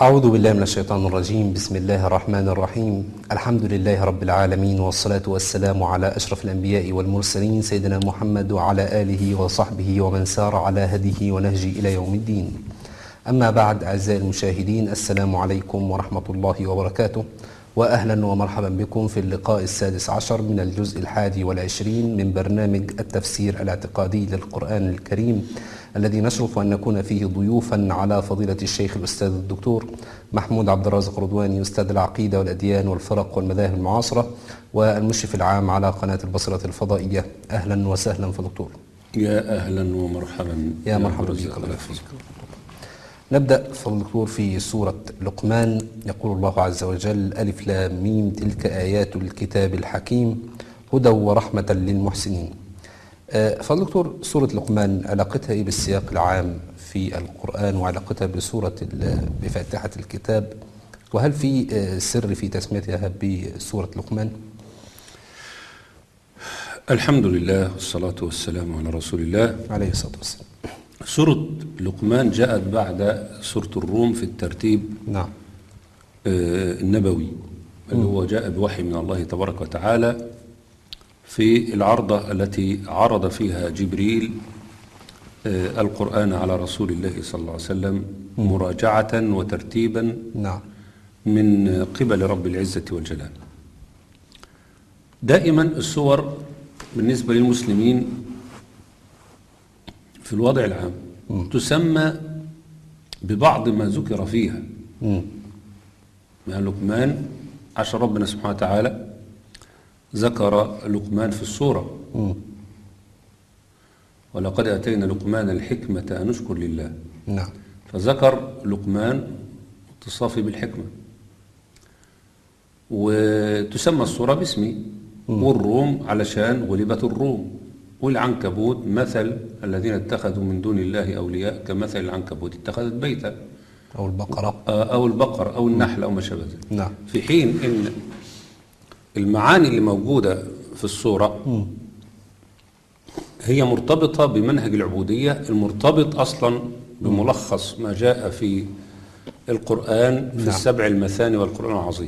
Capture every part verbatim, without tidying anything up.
أعوذ بالله من الشيطان الرجيم. بسم الله الرحمن الرحيم. الحمد لله رب العالمين، والصلاة والسلام على أشرف الأنبياء والمرسلين سيدنا محمد وعلى آله وصحبه ومن سار على هديه ونهجه إلى يوم الدين. أما بعد، أعزائي المشاهدين، السلام عليكم ورحمة الله وبركاته، وأهلا ومرحبا بكم في اللقاء السادس عشر من الجزء الحادي والعشرين من برنامج التفسير الاعتقادي للقرآن الكريم، الذي نشرف أن نكون فيه ضيوفا على فضيلة الشيخ الأستاذ الدكتور محمود عبد الرازق رضواني، أستاذ العقيدة والأديان والفرق والمذاهب المعاصرة، والمشرف العام على قناة البصرة الفضائية. أهلا وسهلا فدكتور. يا أهلا ومرحبا. يا مرحبا بك. الله يحفظك. نبدأ فالدكتور في سورة لقمان. يقول الله عز وجل: ألف لام ميم تلك آيات الكتاب الحكيم هدى ورحمة للمحسنين. فالدكتور، سورة لقمان علاقتها إيه بالسياق العام في القرآن، وعلاقتها بسورة بفاتحة الكتاب، وهل في سر في تسميتها بسورة لقمان؟ الحمد لله والصلاة والسلام على رسول الله عليه الصلاة والسلام. سورة لقمان جاءت بعد سورة الروم في الترتيب نعم آه النبوي، اللي هو جاء بوحي من الله تبارك وتعالى في العرضة التي عرض فيها جبريل آه القرآن على رسول الله صلى الله عليه وسلم مراجعة وترتيبا نعم من قبل رب العزة والجلال. دائما السور بالنسبة للمسلمين في الوضع العام م. تسمى ببعض ما ذكر فيها يعني لقمان، عشان ربنا سبحانه وتعالى ذكر لقمان في السورة م. ولقد أتينا لقمان الحكمة أن نشكر لله. نعم. فذكر لقمان اتصافي بالحكمة، وتسمى السورة باسمه، والروم علشان غلبت الروم، والعنكبوت مثل الذين اتخذوا من دون الله أولياء كمثل العنكبوت اتخذت بيتا، أو البقرة أو البقر أو النحل أو ما شابه ذلك. نعم. في حين إن المعاني اللي موجودة في السورة م. هي مرتبطة بمنهج العبودية المرتبط أصلا بملخص ما جاء في القرآن في نعم. السبع المثاني والقرآن العظيم.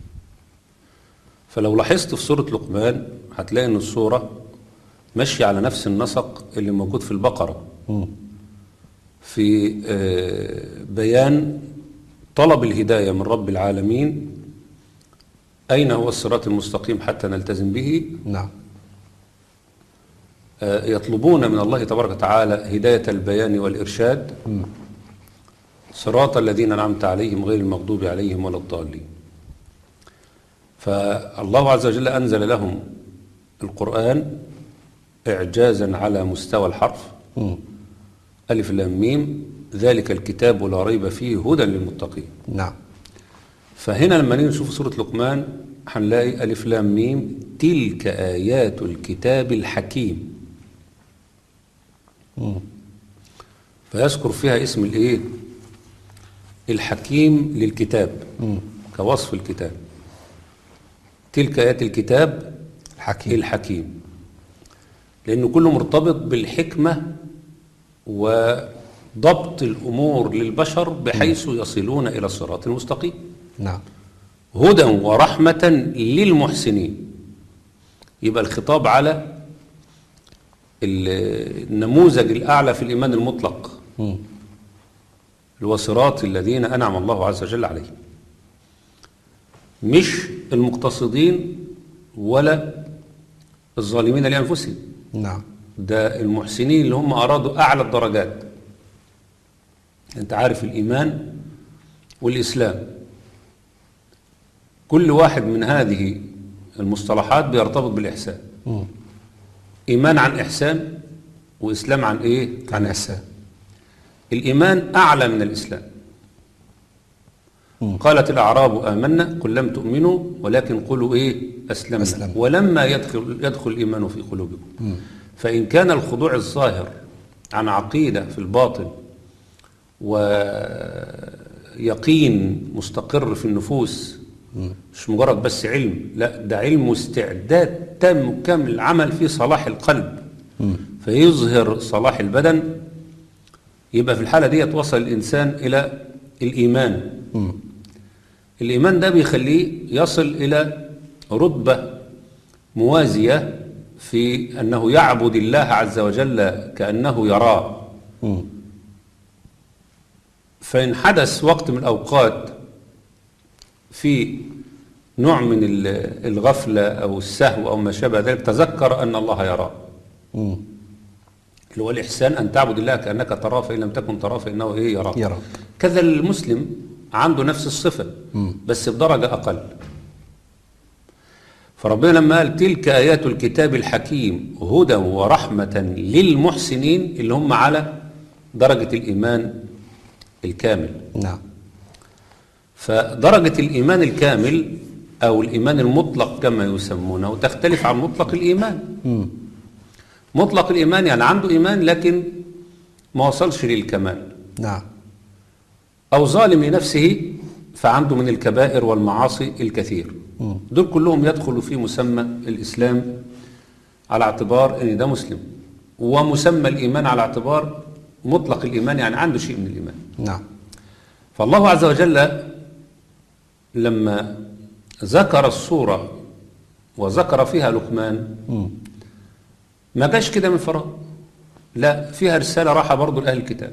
فلو لاحظت في سورة لقمان هتلاقي أن السورة ماشي على نفس النسق اللي موجود في البقرة م. في بيان طلب الهداية من رب العالمين، أين هو الصراط المستقيم حتى نلتزم به. نعم. يطلبون من الله تبارك وتعالى هداية البيان والإرشاد، م. صراط الذين أنعمت عليهم غير المغضوب عليهم ولا الضالين. فالله عز وجل أنزل لهم القرآن إعجازا على مستوى الحرف م. ألف لام ميم ذلك الكتاب لا ريب فيه هدى للمتقين. نعم. فهنا لما نيجي نشوف سورة لقمان هنلاقي ألف لام ميم تلك آيات الكتاب الحكيم م. فيذكر فيها اسم الايه الحكيم للكتاب م. كوصف الكتاب. تلك آيات الكتاب الحكيم الحكيم لأنه كله مرتبط بالحكمة وضبط الأمور للبشر بحيث يصلون إلى الصراط المستقيم. نعم. هدى ورحمة للمحسنين، يبقى الخطاب على النموذج الأعلى في الإيمان المطلق اللي هو صراط الذين أنعم الله عز وجل عليهم، مش المقتصدين ولا الظالمين لأنفسهم. نعم. ده المحسنين اللي هم أرادوا أعلى الدرجات. أنت عارف الإيمان والإسلام، كل واحد من هذه المصطلحات بيرتبط بالإحسان. م. إيمان عن إحسان، وإسلام عن إيه؟ عن إحسان. الإيمان أعلى من الإسلام. م. قالت الأعراب آمنا قل لم تؤمنوا ولكن قولوا إيه؟ أسلمنا أسلم. ولما يدخل, يدخل الإيمان في قلوبكم. م. فإن كان الخضوع الظاهر عن عقيدة في الباطن ويقين مستقر في النفوس، م. مش مجرد بس علم، لا ده علم واستعداد تام كامل العمل في صلاح القلب م. فيظهر صلاح البدن، يبقى في الحالة دي يتوصل الإنسان إلى الإيمان مم. الإيمان ده بيخليه يصل إلى رتبة موازية في أنه يعبد الله عز وجل كأنه يراه. مم. فإن حدث وقت من الأوقات في نوع من ال- الغفلة أو السهو أو ما شابه ذلك، تذكر أن الله يراه، مم. اللي هو الإحسان أن تعبد الله كأنك تراه فإن لم تكن تراه فإنه إيه يراك. يراك. كذا المسلم عنده نفس الصفة بس بدرجة أقل. فربنا لما قال تلك آيات الكتاب الحكيم هدى ورحمة للمحسنين، اللي هم على درجة الإيمان الكامل. نعم. فدرجة الإيمان الكامل أو الإيمان المطلق كما يسمونه تختلف عن مطلق الإيمان. مم. مطلق الإيمان يعني عنده إيمان لكن ما وصلش للكمال، نعم. أو ظالم لنفسه فعنده من الكبائر والمعاصي الكثير. مم. دول كلهم يدخلوا في مسمى الإسلام على اعتبار أن ده مسلم، ومسمى الإيمان على اعتبار مطلق الإيمان يعني عنده شيء من الإيمان. نعم. فالله عز وجل لما ذكر الصورة وذكر فيها لقمان مم. ما جاش كده من فراغ، لا، فيها رسالة راحة برضو لأهل الكتاب.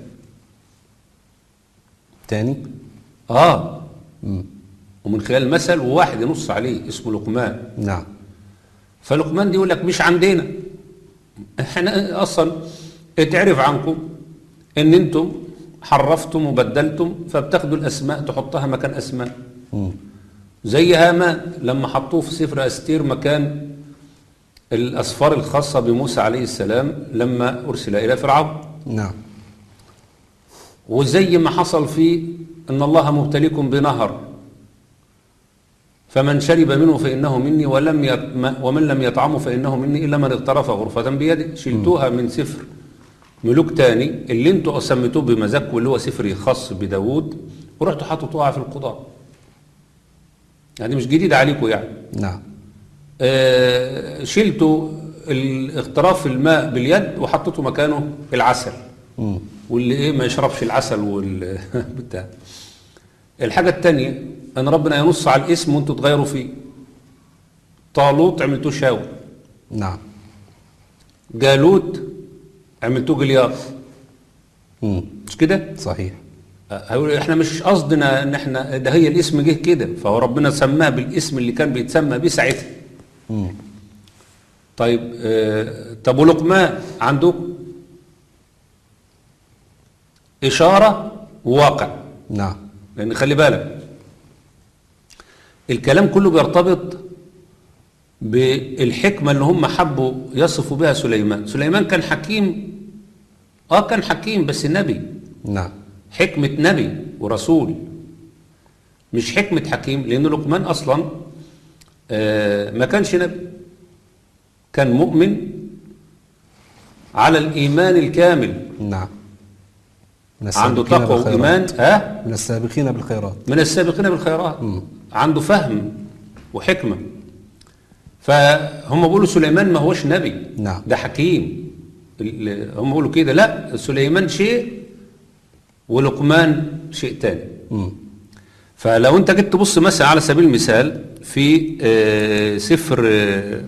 تاني. آه مم. ومن خلال مثل وواحد ينص عليه اسمه لقمان. نعم. فلقمان دي يقول لك مش عندنا احنا اصلا اتعرف عنكم ان انتم حرفتم وبدلتم، فبتاخدوا الاسماء تحطها مكان اسماء. مم. زي هامان لما حطوه في سفر استير مكان الاسفار الخاصه بموسى عليه السلام لما ارسل الى فرعون. نعم. وزي ما حصل في ان الله مبتليكم بنهر فمن شرب منه فإنه مني ولم يط... ومن لم يطعمه فإنه مني إلا من اغترف غرفة بيده. شلتوها من سفر ملوك تاني اللي انتوا سميتوه بمزاجكم اللي هو سفر خاص بداود، ورحتوا حطيتوها في القضاء. يعني مش جديد عليكم يعني. نعم. آه شلتوا الاغتراف الماء باليد وحطيتوا مكانه العسل. مم. واللي ايه ما يشربش العسل وال بتاع. الحاجة التانية أن ربنا ينص على الاسم وانتوا تغيروا فيه. طالوت عملتوه شاول. نعم. جالوت عملتوه جلياط. مم. مش كده؟ صحيح. هيقول احنا مش قصدنا ان احنا ده هي الاسم جه كده، فهو ربنا سماه بالاسم اللي كان بيتسمى بيه ساعتها. مم. طيب آه طب ولقمان عندكم إشارة وواقع. نعم. لأن خلي بالك الكلام كله بيرتبط بالحكمة اللي هم حبوا يصفوا بها سليمان. سليمان كان حكيم، اه كان حكيم بس نبي. نعم. حكمة نبي ورسول، مش حكمة حكيم، لأن لقمان أصلا آه ما كانش نبي، كان مؤمن على الإيمان الكامل. نعم. من عنده السابقين تقوى وإيمان بالخيرات. اه من السابقين بالخيرات. من السابقين بالخيرات. مم. عنده فهم وحكمة. فهم بيقولوا سليمان ما هوش نبي، نعم. ده حكيم. ال- هم بيقولوا كده، لا، سليمان شيء ولقمان شيء تاني. مم. فلو انت جيت تبص مثلا على سبيل المثال في آه، سفر آه،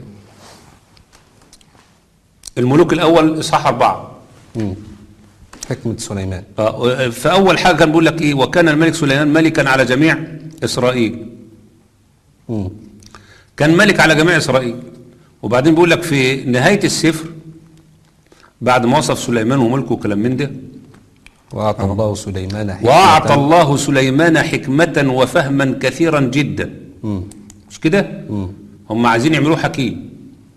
الملوك الأول إصحاح أربعة. مم. حكمة سليمان. آه، فأول حاجة كان بيقول لك إيه؟ وكان الملك سليمان ملكا على جميع إسرائيل. مم. كان ملك على جميع إسرائيل. وبعدين بيقول لك في نهاية السفر بعد ما وصف سليمان وملكه وكلام من ده، وأعطى الله سليمان حكمة. وأعطى الله سليمان حكمة وفهما كثيرا جدا. مم. مش كده؟ مم. هم عايزين يعملوه حكيم،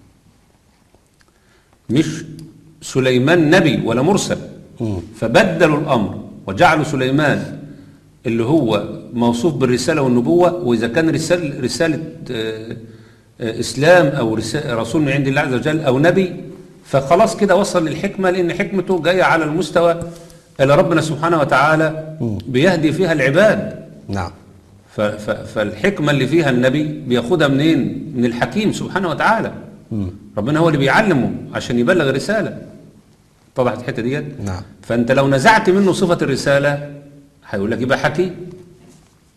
مش سليمان نبي ولا مرسل. مم. فبدلوا الأمر وجعلوا سليمان اللي هو موصوف بالرسالة والنبوة، وإذا كان رسالة, رسالة آه، آه، إسلام أو رسالة رسول من عند الله عز وجل أو نبي، فخلاص كده وصل للحكمة، لأن حكمته جاية على المستوى اللي ربنا سبحانه وتعالى بيهدي فيها العباد. نعم. ف- ف- فالحكمة اللي فيها النبي بياخدها منين؟ من الحكيم سبحانه وتعالى. مم. ربنا هو اللي بيعلمه عشان يبلغ الرسالة. اتضحت الحتة ديت؟ نعم. فأنت لو نزعت منه صفة الرسالة هيقول لك يبقى حكيم.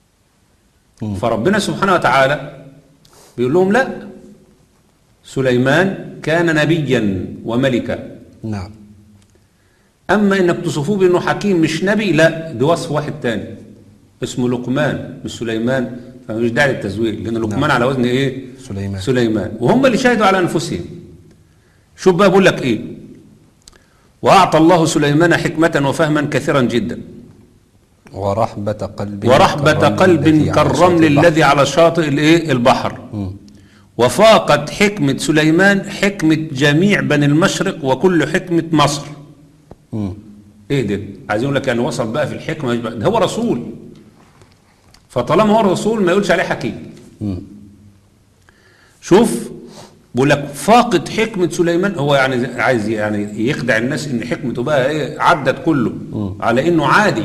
فربنا سبحانه وتعالى بيقول لهم لا، سليمان كان نبيا وملكا. نعم. أما إنك تصفوه بأنه حكيم مش نبي، لا، ده وصف واحد تاني اسمه لقمان مش سليمان، فمش داعي للتزوير، لأن لقمان نعم. على وزن إيه؟ سليمان. سليمان، وهم اللي شهدوا على أنفسهم. شوف بقى بقول لك إيه: وأعطى الله سليمان حكمة وفهما كثيرا جدا، ورحبة قلب ورحبة قلب كالرمل الذي على شاطئ الإيه؟ البحر. م. وفاقت حكمة سليمان حكمة جميع بني المشرق وكل حكمة مصر. مم. ايه ده؟ عايز يقول لك يعني وصل بقى في الحكمة، ده هو رسول، فطالما هو رسول ما يقولش عليه حكيم. مم. شوف بقول لك فاقت حكمة سليمان، هو يعني عايز يعني يخدع الناس ان حكمته بقى ايه عدت كله. مم. على انه عادي.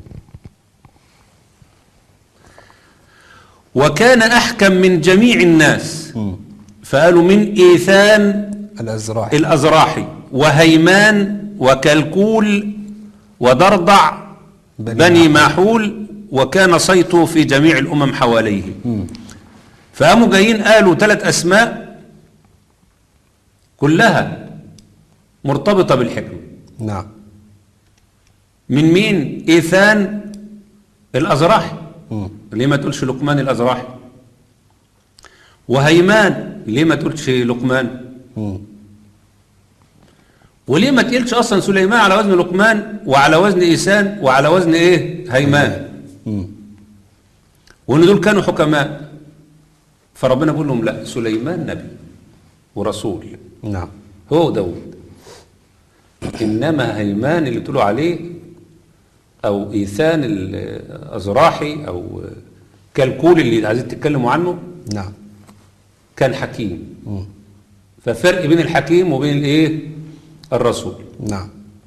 وكان احكم من جميع الناس. مم. فقالوا من ايثان الازراحي الازراحي وهيمان وكلكول ودردع بني, بني ماحول، وكان صيته في جميع الامم حواليه. م. فقاموا جايين قالوا ثلاث اسماء كلها مرتبطه بالحكمه. نعم. من مين؟ ايثان الازراحي. ليه ما تقولش لقمان الازراحي؟ وهيمان ليه ما تقولش لقمان؟ م. وليه ما تقلش اصلا سليمان على وزن لقمان وعلى وزن ايسان وعلى وزن ايه هيمان؟ وان دول كانوا حكماء. فربنا بيقول لهم لا، سليمان نبي ورسول. نعم. هو داود. انما هيمان اللي تقولوا عليه او ايثان الازراحي او كلكول اللي عايزين تتكلموا عنه، نعم، كان حكيم. م. ففرق بين الحكيم وبين الايه الرسول. نعم.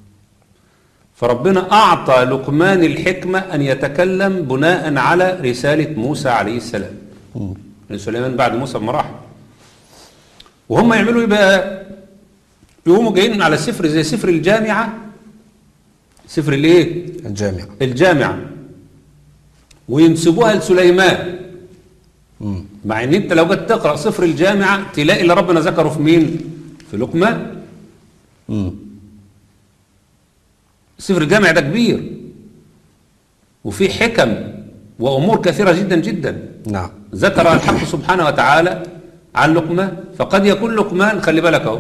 فربنا أعطى لقمان الحكمة أن يتكلم بناء على رسالة موسى عليه السلام. لأن سليمان بعد موسى بمراحل. وهم يعملوا إيه بقى؟ يقوموا جايين على سفر زي سفر الجامعة، سفر الإيه؟ الجامعة. الجامعة، وينسبوها لسليمان. م. مع إن أنت لو جيت تقرأ سفر الجامعة تلاقي اللي ربنا ذكره في مين؟ في لقمان. مم. سفر الجامع ده كبير وفي حكم وأمور كثيرة جدا جدا. نعم. ذكر الحق سبحانه وتعالى عن لقمان. فقد يكون لقمان، خلي بالك اهو،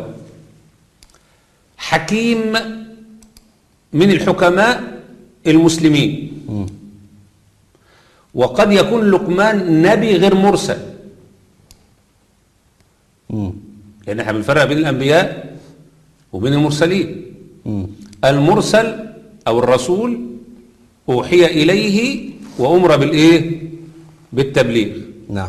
حكيم من الحكماء المسلمين. م. وقد يكون لقمان نبي غير مرسل. م. لأن احنا بنفرق بين الأنبياء وبين المرسلين. م. المرسل أو الرسول أوحي إليه وأمر بالإيه؟ بالتبليغ. نعم.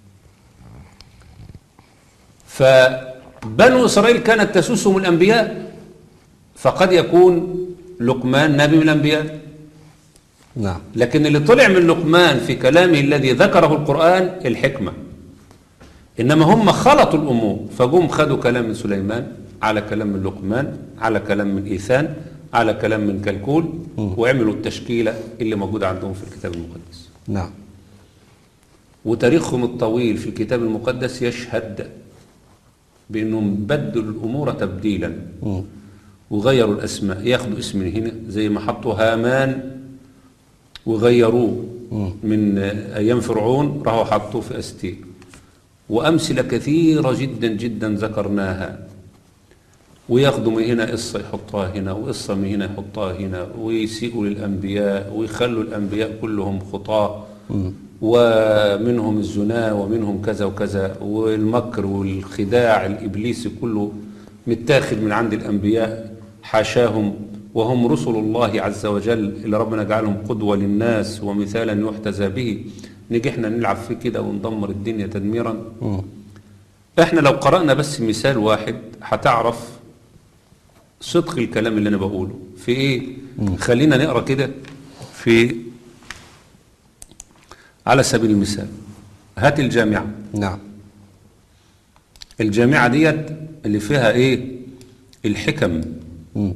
فبنو إسرائيل كانت تسوسهم الأنبياء، فقد يكون لقمان نبي من الأنبياء. نعم. لكن اللي طلع من لقمان في كلامه الذي ذكره القرآن الحكمة. إنما هم خلطوا الأمور، فجم خدوا كلام من سليمان على كلام من لقمان على كلام من إيثان على كلام من كلكول، م. وعملوا التشكيلة اللي موجودة عندهم في الكتاب المقدس. نعم. وتاريخهم الطويل في الكتاب المقدس يشهد بأنهم بدلوا الأمور تبديلا. م. وغيروا الأسماء، ياخدوا اسم من هنا زي ما حطوا هامان وغيروه م. من أيام فرعون راحوا حطوه في أستير. وأمثلة كثيرة جدا جدا ذكرناها. وياخدوا من هنا قصة يحطها هنا وقصة من هنا يحطها هنا، ويسيئوا للأنبياء ويخلوا الأنبياء كلهم خطاة، ومنهم الزنا ومنهم كذا وكذا، والمكر والخداع الإبليسي كله متاخد من عند الأنبياء حاشاهم، وهم رسل الله عز وجل اللي ربنا جعلهم قدوة للناس ومثالا يحتذى به. نيجي احنا نلعب فيه كده وندمر الدنيا تدميرا. م. احنا لو قرأنا بس مثال واحد هتعرف صدق الكلام اللي انا بقوله في ايه. م. خلينا نقرأ كده في على سبيل المثال. هات الجامعة. نعم. الجامعة ديت اللي فيها ايه؟ الحكم. م.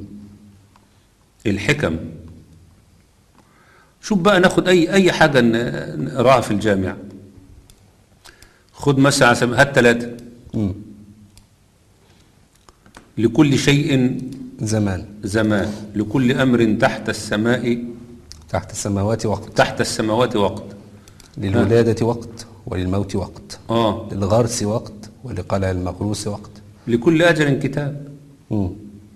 الحكم. شوف بقى ناخد اي اي حاجة نقراها في الجامعة. خد مثلا على سبيل- هات ثلاثة. مم. لكل شيء زمان. زمان، لكل أمر تحت السماء تحت السماوات وقت. تحت السماوات وقت. للولادة وقت وللموت وقت. آه للغرس وقت ولقلع المغروس وقت. لكل أجل كتاب. مم.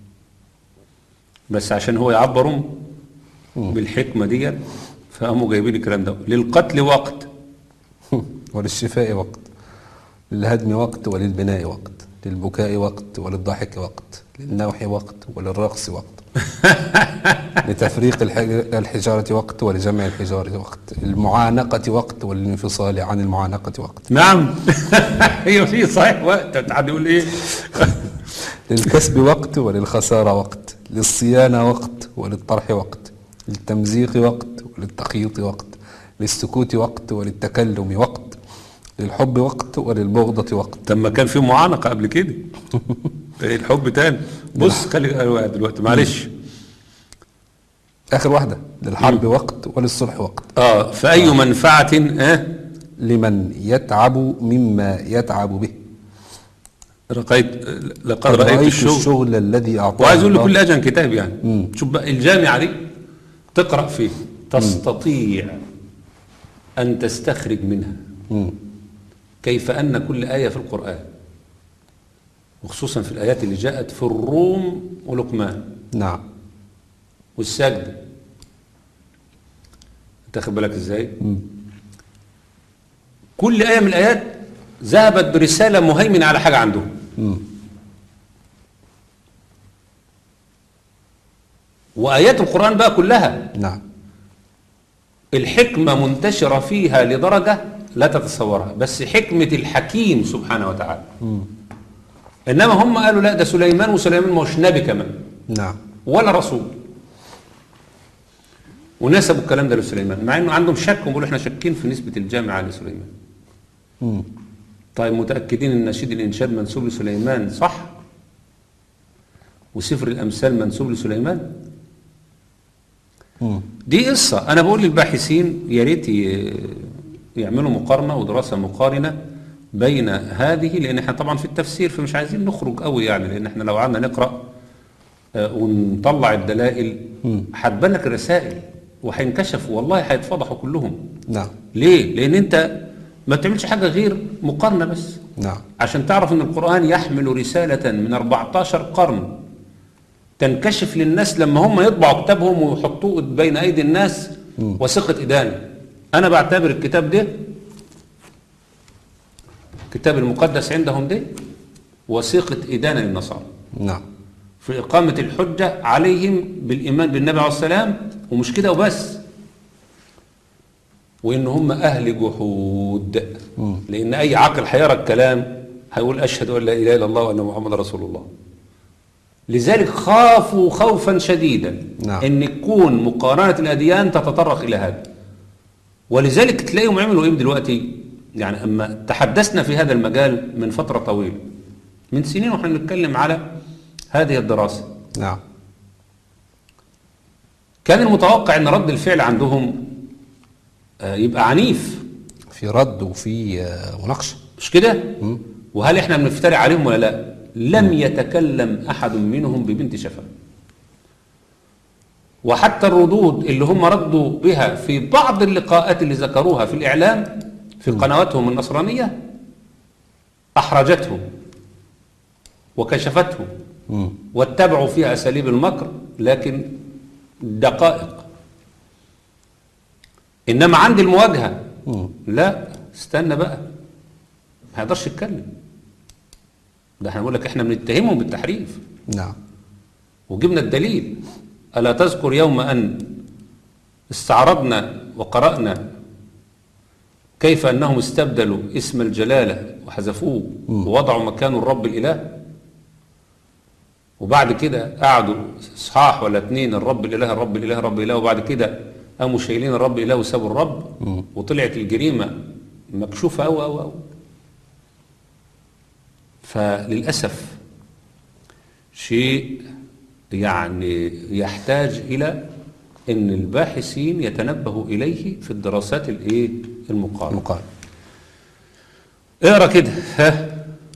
بس عشان هو يعبرهم بالحكمة دي فقاموا جايبين الكلام ده. للقتل وقت. وللشفاء وقت. للهدم وقت وللبناء وقت. للبكاء وقت وللضحك وقت. للنوح وقت وللرقص وقت. لتفريق الحج- الحجارة وقت ولجمع الحجارة وقت. للمعانقة وقت وللانفصال عن المعانقة وقت. نعم. هي في صحيح وقت تعالى يقول ايه. للكسب وقت وللخسارة وقت. للصيانة وقت وللطرح وقت. للتمزيق وقت وللتخييط وقت. للسكوت وقت وللتكلم وقت. للحب وقت وللبغضة وقت. طب ما كان في معانقة قبل كده. ايه الحب تاني. بص خلي دلوقتي معلش. آخر واحدة. للحرب وقت وللصلح وقت. اه فأي منفعة اه لمن يتعب مما يتعب به. رقيت لقد قد رأيت رأيت الشغل. الشغل الذي أعطاه وعايز اقول الله. لكل اجل كتاب يعني. شوف بقى الجامعة دي تقرأ فيه تستطيع أن تستخرج منها مم. كيف أن كل آية في القرآن وخصوصا في الآيات اللي جاءت في الروم ولقمان نعم. والسجد. انت خد بالك ازاي؟ كل آية من الآيات ذهبت برسالة مهيمنة على حاجة عندهم. مم. وآيات القرآن بقى كلها نعم. الحكمة منتشرة فيها لدرجة لا تتصورها، بس حكمة الحكيم سبحانه وتعالى. مم. إنما هم قالوا لا ده سليمان، وسليمان ما هوش نبي كمان نعم. ولا رسول، ونسبوا الكلام ده لسليمان مع انه عندهم شك وبيقولوا احنا شاكين في نسبة الجامعة لسليمان. مم. طيب متأكدين ان نشيد الإنشاد منسوب لسليمان صح؟ وسفر الأمثال منسوب لسليمان؟ مم. دي قصة. أنا بقول للباحثين يا ريت يعملوا مقارنة ودراسة مقارنة بين هذه، لأن احنا طبعا في التفسير فمش عايزين نخرج قوي يعني، لأن احنا لو قعدنا نقرأ آه، ونطلع الدلائل هتبان لك الرسائل وهينكشفوا والله هيتفضحوا كلهم. نعم. ليه؟ لأن أنت ما بتعملش حاجة غير مقارنة بس نعم. عشان تعرف أن القرآن يحمل رسالة من أربعتاشر قرن تنكشف للناس لما هم يطبعوا كتابهم ويحطوه بين أيدي الناس وثيقة إدانة. أنا بعتبر الكتاب ده الكتاب المقدس عندهم ده وثيقة إدانة للنصارى نعم. في إقامة الحجة عليهم بالإيمان بالنبي عليه السلام، ومش كده وبس، وإن هم أهل جحود. لأن أي عاقل هيرى الكلام هيقول أشهد أن لا إله إلا الله وأن محمد رسول الله. لذلك خافوا خوفا شديدا نعم. أن يكون مقارنة الأديان تتطرق إلى هذا. ولذلك تلاقيهم عملوا إيه دلوقتي؟ يعني أما تحدثنا في هذا المجال من فترة طويلة من سنين وإحنا بنتكلم على هذه الدراسة، نعم. كان المتوقع أن رد الفعل عندهم آه، يبقى عنيف. في رد وفي آه، مناقشة. مش كده؟ وهل احنا بنفتري عليهم ولا لا؟ لم يتكلم أحد منهم ببنت شفا. وحتى الردود اللي هم ردوا بها في بعض اللقاءات اللي ذكروها في الإعلام في قنواتهم النصرانية أحرجتهم وكشفتهم مم. واتبعوا فيها أساليب المكر، لكن دقائق. إنما عند المواجهة مم. لا استنى بقى ما هيقدرش يتكلم. ده احنا بنقول لك احنا بنتهمهم بالتحريف نعم. وجبنا الدليل. ألا تذكر يوم أن استعرضنا وقرأنا كيف أنهم استبدلوا اسم الجلالة وحذفوه ووضعوا مكانه الرب الإله، وبعد كده قعدوا إصحاح ولا اتنين الرب الإله الرب الإله الرب الإله، وبعد كده قاموا شايلين الرب الإله وسابوا الرب، وطلعت الجريمة مكشوفة أو أو أو فللأسف شيء يعني يحتاج إلى أن الباحثين يتنبهوا إليه في الدراسات الإيه المقارنة. مقارنة. اقرا كده. ها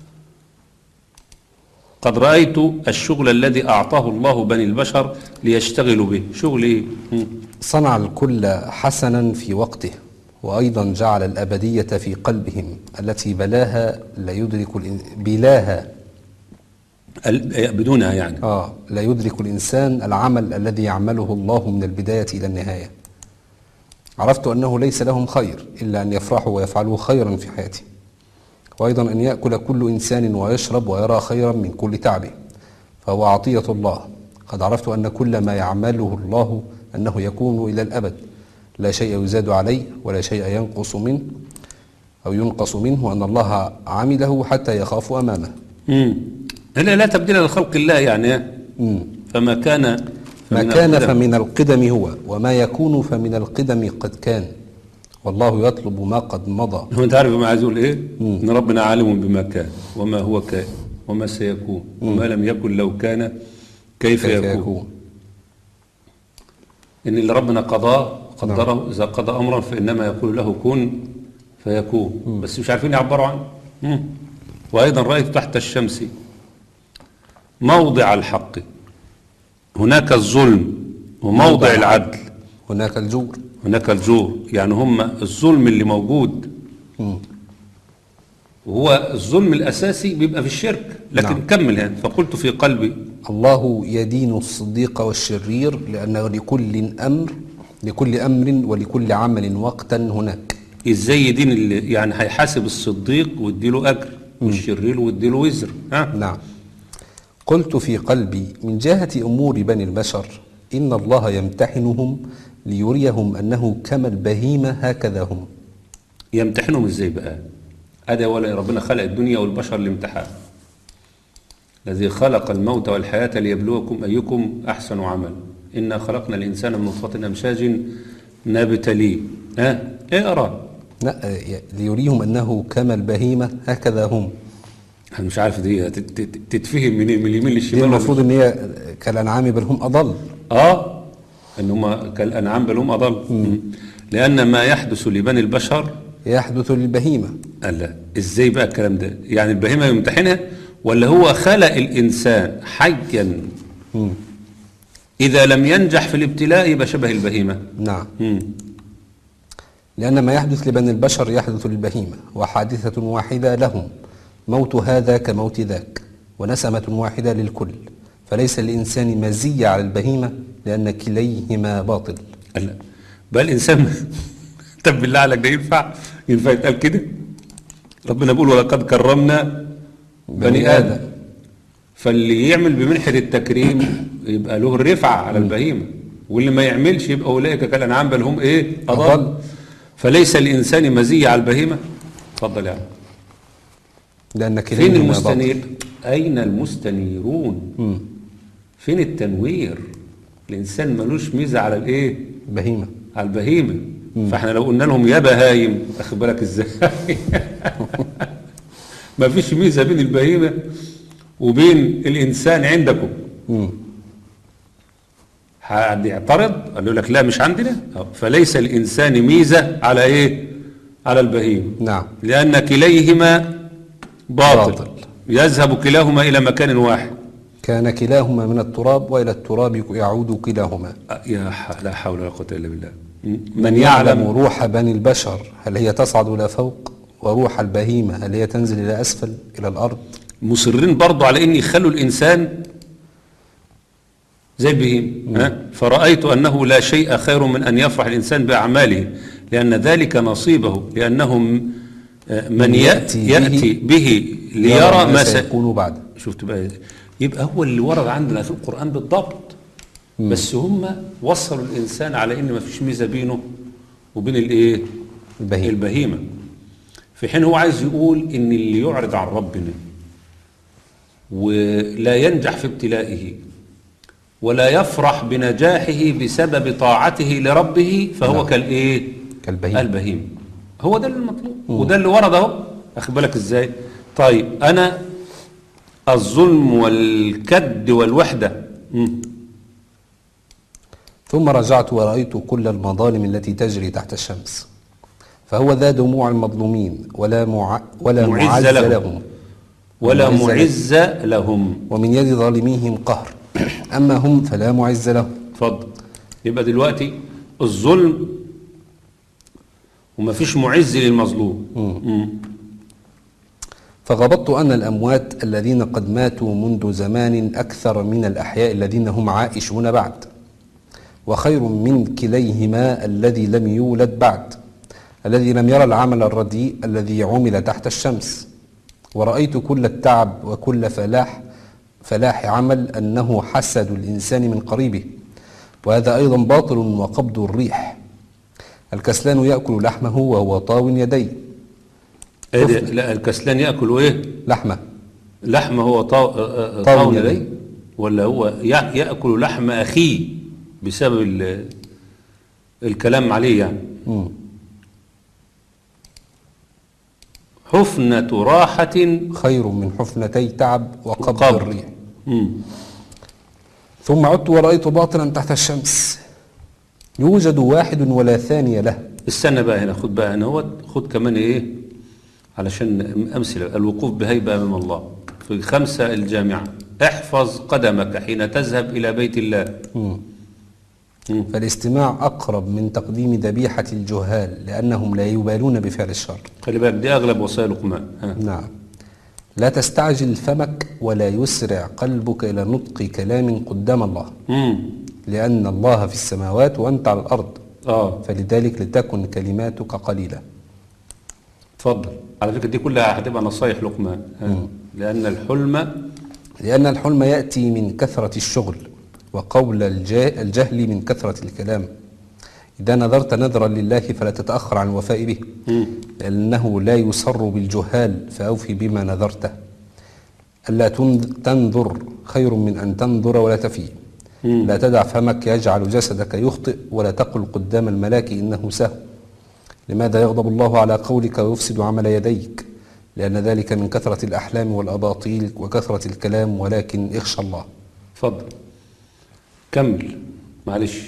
قد رأيت الشغل الذي أعطاه الله بني البشر ليشتغلوا به. شغل إيه؟ مم. صنع الكل حسنا في وقته، وأيضا جعل الأبدية في قلبهم التي بلاها لا يدرك الإن- بلاها ال- بدونها يعني. آه لا يدرك الإنسان العمل الذي يعمله الله من البداية إلى النهاية. عرفت أنه ليس لهم خير إلا أن يفرحوا ويفعلوا خيرا في حياتهم، وأيضا أن يأكل كل إنسان ويشرب ويرى خيرا من كل تعبه، فهو عطية الله. قد عرفت أن كل ما يعمله الله أنه يكون إلى الأبد، لا شيء يزاد عليه ولا شيء ينقص منه أو ينقص منه، وأن الله عمله حتى يخاف أمامه. مم. لا لا تبديل لخلق الله يعني. مم. فما كان ما فمن كان القدم. فمن القدم هو، وما يكون فمن القدم قد كان، والله يطلب ما قد مضى. هو انت عارف ما عايز يقول ايه؟ ان ربنا عالم بما كان وما هو كائن وما سيكون وما لم يكن لو كان كيف, كيف يكون. يكون. ان اللي ربنا قضاه قدره. اذا قضى امرا فانما يقول له كن فيكون. بس مش عارفين يعبروا عنه. مم. وايضا رايت تحت الشمس موضع الحق، هناك الظلم وموضع موضع العدل، هناك الجور. هناك الجور. يعني هم الظلم اللي موجود، مم. وهو الظلم الأساسي بيبقى في الشرك. لكن نعم. كمل هنا. فقلت في قلبي الله يدين الصديق والشرير، لأن لكل أمر لكل أمر ولكل عمل وقتا هناك. ازاي يدين اللي يعني هيحاسب الصديق ويديله أجر والشرير ويديله وزر. ها؟ نعم. قلت في قلبي من جهة أمور بني البشر إن الله يمتحنهم ليريهم أنه كما البهيمة هكذا هم. يمتحنهم ازاي بقى؟ ادي ولا ربنا خلق الدنيا والبشر لامتحان. الذي خلق الموت والحياة ليبلوكم أيكم أحسن عمل. إنا خلقنا الإنسان من نطفة أمشاج نبتليه. ها؟ اقرأ. لا، ليريهم أنه كما البهيمة هكذا هم. أنا مش عارف دي تت- تت- تتفهم من من اليمين دي للشمال. المفروض أن هي كالأنعام بل هم أضل. اه ان هم كالانعام بل هم اضل. مم. لان ما يحدث لبني البشر. يحدث للبهيمة. لا ازاي بقى الكلام ده؟ يعني البهيمه يمتحنها ولا هو خلق الانسان حيا مم. اذا لم ينجح في الابتلاء يبقى شبه البهيمه؟ نعم. مم. لأن ما يحدث لبني البشر يحدث للبهيمة، وحادثة واحدة لهم، موت هذا كموت ذاك، ونسمة واحدة للكل، فليس للإنسان مزية على البهيمة لأن كليهما باطل. لا بقى الانسان طب بالله عليك ده ينفع؟ ينفع يتقال كده؟ ربنا بيقول ولقد كرمنا بني ادم. فاللي يعمل بمنحة التكريم يبقى له الرفعة على البهيمة، واللي ما يعملش يبقى أولئك كالأنعام بل هم إيه؟ أضل. أضل. فليس الإنسان مزية على البهيمة. اتفضل يا عم. لأن فين كليهما المستنير؟ باطل. أين المستنيرون؟ مم. فين التنوير؟ الإنسان ملوش ميزة على الإيه؟ بهيمة. على البهيمة. فاحنا لو قلنا لهم يا بهايم، أخد بالك إزاي؟ ما فيش ميزة بين البهيمة وبين الإنسان عندكم. مم. حد يعترض؟ قال لك لا مش عندنا. فليس الإنسان ميزة على إيه؟ على البهيم. نعم. لأن كليهما باطل, باطل. يذهب كلاهما إلى مكان واحد. كان كلاهما من التراب وإلى التراب يعود كلاهما. يا ح... لا حول ولا قوة إلا بالله. من, من يعلم يعلم روح بني البشر هل هي تصعد إلى فوق، وروح البهيمة هل هي تنزل إلى أسفل إلى الأرض. مصرين برضو على إن يخلوا الإنسان زي البهيم. ها؟ فرأيت أنه لا شيء خير من أن يفرح الإنسان بأعماله، لأن ذلك نصيبه، لأنهم من يأتي, يأتي به ليرى ما سيكون بعد. شفت بقى؟ يبقى هو اللي ورد عندنا في القرآن بالضبط. مم. بس هم وصلوا الإنسان على إن ما فيش ميزة بينه وبين الإيه؟ البهيمة. البهيمة. في حين هو عايز يقول إن اللي يعرض عن ربنا ولا ينجح في ابتلائه ولا يفرح بنجاحه بسبب طاعته لربه فهو نعم. كالإيه؟ كالبهيمة. البهيم. هو ده المطلوب. مم. وده اللي ورد اهو. أخد بالك إزاي؟ طيب أنا الظلم والكد والوحدة. مم. ثم رجعت ورأيت كل المظالم التي تجري تحت الشمس، فهو ذا دموع المظلومين ولا مع ولا معز معز لهم. لهم ولا معز معز لهم. ومن يد ظالميهم قهر أما هم فلا معز لهم. اتفضل. يبقى دلوقتي الظلم ومفيش معز للمظلوم. مم. فغبطت أن الأموات الذين قد ماتوا منذ زمان أكثر من الأحياء الذين هم عائشون بعد، وخير من كليهما الذي لم يولد بعد، الذي لم يرى العمل الرديء الذي عمل تحت الشمس. ورأيت كل التعب وكل فلاح فلاح عمل أنه حسد الإنسان من قريبه، وهذا أيضا باطل وقبض الريح. الكسلان يأكل لحمه وهو طاو يديه. ايه ده؟ لا، الكسلان ياكل ايه؟ لحمه. لحمه هو طاو طاو يديه، ولا هو يا- ياكل لحم اخيه بسبب ال- الكلام عليه يعني. مم. حفنة راحة خير من حفنتي تعب وقبض وقبض. الريح. مم. ثم عدت ورأيت باطلا تحت الشمس يوجد واحد ولا ثاني له. استنى بقى هنا، خد بقى هنا هو خد كمان ايه علشان امثله. الوقوف بهيبه امام الله في خمسه الجامعه. احفظ قدمك حين تذهب الى بيت الله. مم. مم. فالاستماع أقرب من تقديم ذبيحة الجهال لأنهم لا يبالون بفعل الشر. خلي بالك دي اغلب وصايا لقمان. ها. نعم. لا تستعجل فمك ولا يسرع قلبك إلى نطق كلام قدام الله، مم. لأن الله في السماوات وأنت على الأرض، اه فلذلك لتكن كلماتك قليلة. اتفضل. على فكره دي كلها هتبقى نصايح لقمان. ها. لان الحلم لأن الحلم يأتي من كثرة الشغل، وقول الجا- الجهل من كثرة الكلام. إذا نذرت نذرا لله فلا تتأخر عن الوفاء به، مم. لأنه لا يسر بالجهال، فأوفي بما نذرته. ألا تنذ- تنذر خير من أن تنذر ولا تفي. مم. لا تدع فمك يجعل جسدك يخطئ، ولا تقل قدام الملاك إنه سهو. لماذا يغضب الله على قولك ويفسد عمل يديك؟ لأن ذلك من كثرة الأحلام والأباطيل وكثرة الكلام، ولكن اخشى الله. اتفضل كمل معلش.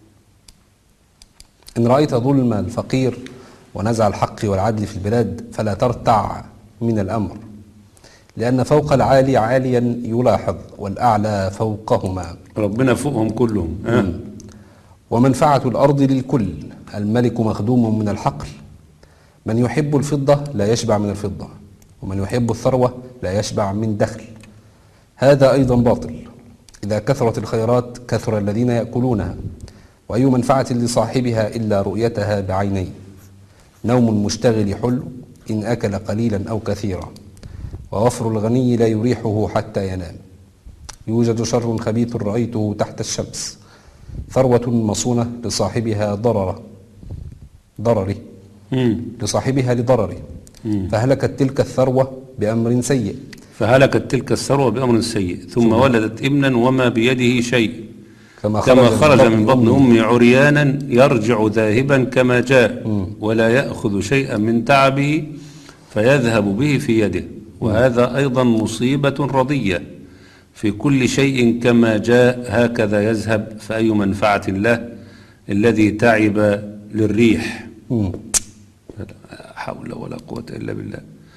إن رأيت ظلم الفقير ونزع الحق والعدل في البلاد فلا ترتع من الأمر، لأن فوق العالي عاليا يلاحظ، والأعلى فوقهما. ربنا فوقهم كلهم. ها. ومنفعة الأرض للكل، الملك مخدوم من الحقل. من يحب الفضة لا يشبع من الفضة، ومن يحب الثروة لا يشبع من دخل. هذا أيضا باطل. إذا كثرت الخيرات كثر الذين يأكلونها، وأي منفعة لصاحبها إلا رؤيتها بعينيه. نوم المشتغل حلو إن أكل قليلا أو كثيرا، ووفر الغني لا يريحه حتى ينام. يوجد شر خبيث رأيته تحت الشمس، ثروة مصونة لصاحبها ضرره ضرره مم. لصاحبها لضرره، فهلكت تلك الثروة بأمر سيء. فهلكت تلك الثروة بأمر سيء، ثم ولدت ابنا وما بيده شيء، كما كما خرج من بطن أمه. أمه عريانا يرجع ذاهبا كما جاء، ولا يأخذ شيئا من تعبه فيذهب به في يده. وهذا أيضا مصيبة رضية. في كل شيء كما جاء هكذا يذهب، فأي منفعة له الذي تعب للريح. مم. لا حول ولا قوة إلا بالله.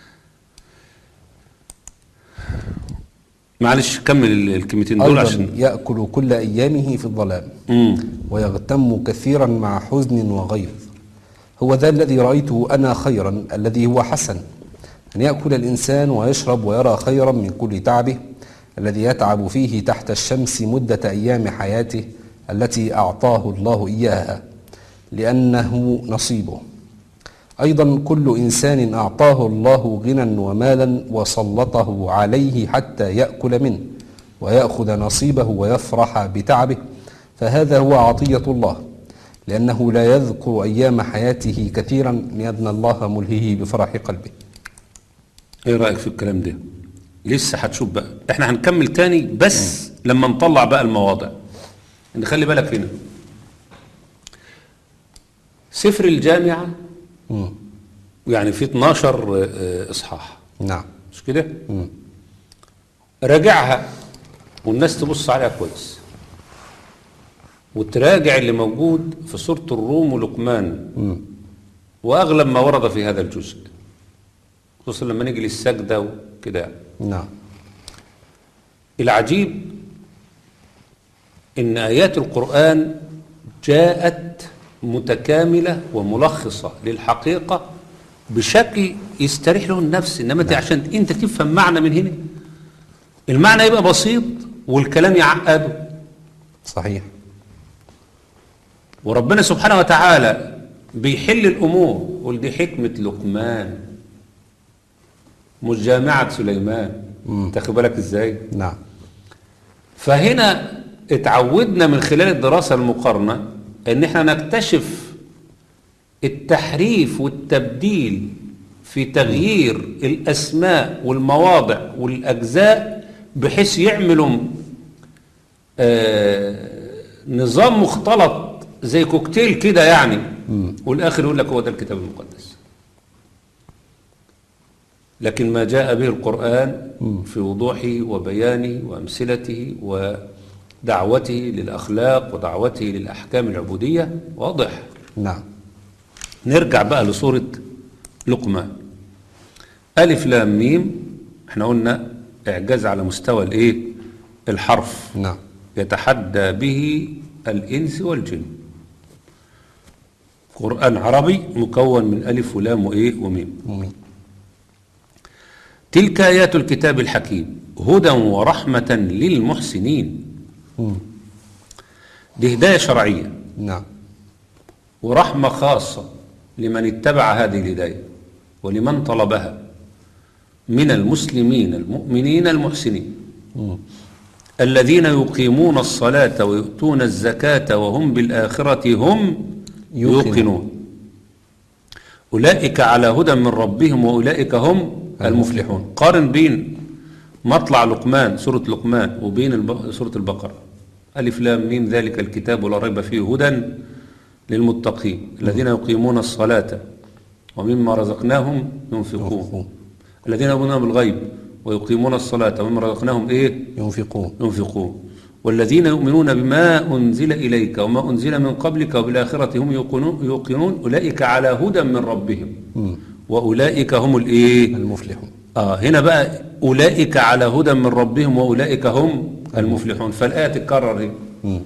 معلش كمل الكلمتين دول أيضا عشان يأكل كل أيامه في الظلام، مم. ويغتم كثيرا مع حزن وغيظ. هو ذا الذي رأيته أنا خيرا، الذي هو حسن، أن يأكل الإنسان ويشرب ويرى خيرا من كل تعبه، الذي يتعب فيه تحت الشمس مدة أيام حياته التي أعطاه الله إياها، لأنه نصيبه. أيضا كل إنسان أعطاه الله غنى ومالا وسلطه عليه حتى يأكل منه ويأخذ نصيبه ويفرح بتعبه، فهذا هو عطية الله، لأنه لا يذكر أيام حياته كثيرا، لأن الله ملهيه بفرح قلبه. ايه رأيك في الكلام ده؟ لسه هتشوف بقى، احنا هنكمل تاني بس لما نطلع بقى المواضع. نخلي بالك هنا سفر الجامعة مم. يعني في اتناشر اصحاح، نعم. مش كده؟ مم. راجعها والناس تبص عليها كويس، وتراجع اللي موجود في سورة الروم ولقمان. مم. وأغلب ما ورد في هذا الجزء، خصوصا لما نيجي للسجدة وكده يعني. نعم. العجيب إن آيات القرآن جاءت متكاملة وملخصة للحقيقة بشكل يستريح له النفس. إنما نعم. عشان أنت تفهم معنى من هنا، المعنى يبقى بسيط والكلام يعقده. صحيح. وربنا سبحانه وتعالى بيحل الأمور، ودي حكمة لقمان مش جامعة سليمان. تاخد بالك ازاي؟ نعم. فهنا اتعودنا من خلال الدراسة المقارنة ان احنا نكتشف التحريف والتبديل في تغيير الأسماء والمواضع والأجزاء بحيث يعملوا آه نظام مختلط زي كوكتيل كده يعني. مم. والآخر يقول لك هو ده الكتاب المقدس. لكن ما جاء به القرآن مم. في وضوحه وبيانه وأمثلته ودعوته للأخلاق ودعوته للأحكام العبودية واضح. نعم. نرجع بقى لسورة لقمان. ألف لام ميم، احنا قلنا إعجاز على مستوى الإيه؟ الحرف. نعم. يتحدى به الإنس والجن. قرآن عربي مكون من ألف ولام وإيه وميم. ممين. تلك آيات الكتاب الحكيم هدى ورحمة للمحسنين. مم. دي هداية شرعية. نعم. ورحمة خاصة لمن اتبع هذه الهداية ولمن طلبها من المسلمين المؤمنين المحسنين. مم. الذين يقيمون الصلاة ويؤتون الزكاة وهم بالآخرة هم يوقنون. أولئك على هدى من ربهم وأولئك هم المفلحون. قارن بين مطلع لقمان سورة لقمان وبين الب... سورة البقرة. ألف لام ميم ذلك الكتاب لا ريب فيه هدى للمتقين الذين يقيمون الصلاة ومما رزقناهم ينفقون. الذين يؤمنون بالغيب ويقيمون الصلاة ومما رزقناهم إيه؟ ينفقون. ينفقون. والذين يؤمنون بما أنزل إليك وما أنزل من قبلك وبالآخرة هم يوقنون أولئك على هدى من ربهم م. وأولئك هم الإيه؟ المفلحون. آه هنا بقى أولئك على هدى من ربهم وأولئك هم المفلحون. فالآية تتكرر هنا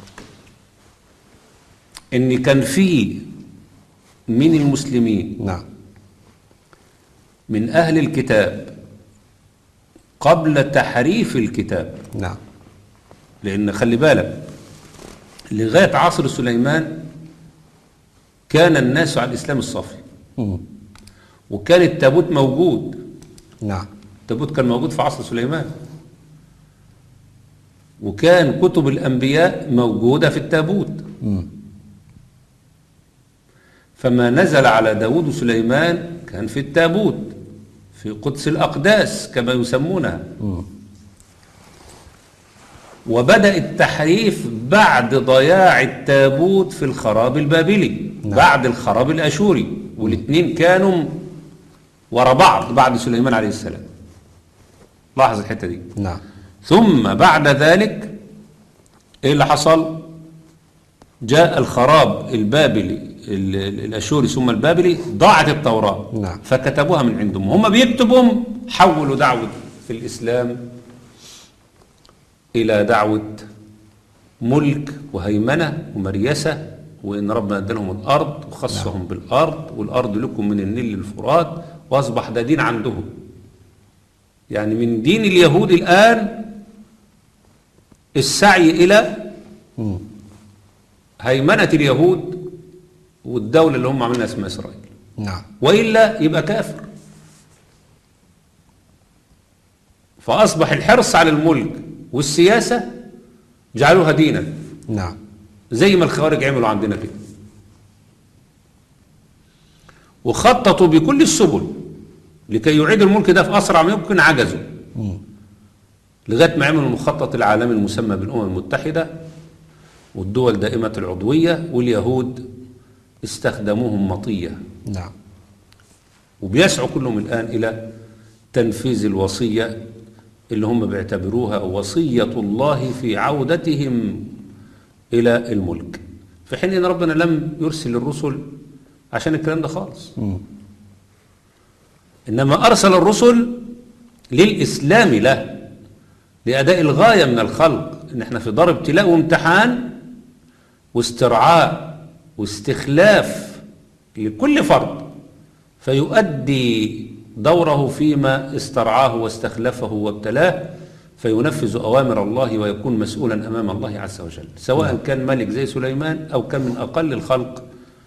إن كان في من المسلمين نعم من أهل الكتاب قبل تحريف الكتاب. نعم. لأن خلي بالك لغاية عصر سليمان كان الناس على الإسلام الصافي. م. وكان التابوت موجود. نعم. التابوت كان موجود في عصر سليمان. وكان كتب الأنبياء موجودة في التابوت. م. فما نزل على داود وسليمان كان في التابوت في قدس الأقداس كما يسمونها. م. وبدأ التحريف بعد ضياع التابوت في الخراب البابلي. نعم. بعد الخراب الأشوري. والاثنين كانوا ورا بعض بعد سليمان عليه السلام. لاحظ الحتة دي. نعم. ثم بعد ذلك ايه اللي حصل؟ جاء الخراب البابلي الأشوري ثم البابلي، ضاعت التوراة. نعم. فكتبوها من عندهم. هم بيكتبهم حولوا دعوة في الإسلام إلى دعوة ملك وهيمنة ومريسة، وإن ربنا ادالهم الأرض وخصهم نعم. بالأرض، والأرض لكم من النيل للفرات، وأصبح ده دين عندهم. يعني من دين اليهود الآن السعي إلى م. هيمنة اليهود والدولة اللي هم عاملينها اسمها إسرائيل. نعم. وإلا يبقى كافر. فأصبح الحرص على الملك والسياسة جعلوها دينا. نعم. زي ما الخوارج عملوا عندنا كده. وخططوا بكل السبل لكي يعيدوا الملك ده في أسرع ما يمكن، عجزوا. م. لغاية ما عملوا المخطط العالمي المسمى بالأمم المتحدة والدول دائمة العضوية، واليهود استخدموهم مطية. نعم. وبيسعوا كلهم الآن إلى تنفيذ الوصية اللي هم بيعتبروها وصية الله في عودتهم إلى الملك، في حين أن ربنا لم يرسل الرسل عشان الكلام ده خالص. إنما أرسل الرسل للإسلام له، لأداء الغاية من الخلق، إن احنا في دار ابتلاء وامتحان واسترعاء واستخلاف لكل فرد فيؤدي دوره فيما استرعاه واستخلفه وابتلاه، فينفذ أوامر الله ويكون مسؤولا أمام الله عز وجل، سواء كان ملك زي سليمان أو كان من أقل الخلق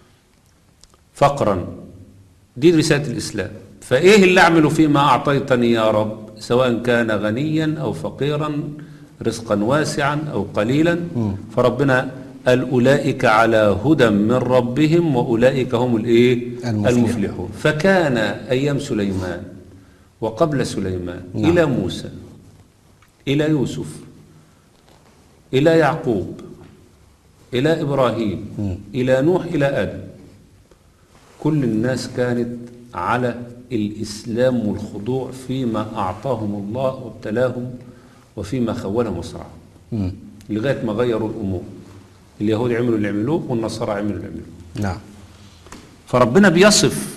فقرا. دي رسالة الإسلام. فإيه اللي أعمله فيما أعطيتني يا رب، سواء كان غنيا أو فقيرا، رزقا واسعا أو قليلا. فربنا قال أولئك على هدى من ربهم وأولئك هم الإيه؟ المفلحون. فكان أيام سليمان وقبل سليمان نعم. إلى موسى، إلى يوسف، إلى يعقوب، إلى إبراهيم، م. إلى نوح، إلى آدم، كل الناس كانت على الإسلام والخضوع فيما أعطاهم الله وابتلاهم وفيما خولهم وصرعهم، لغاية ما غيروا الأمور. اليهود عملوا اللي عملوه والنصارى عملوا اللي عملوه. نعم. فربنا بيصف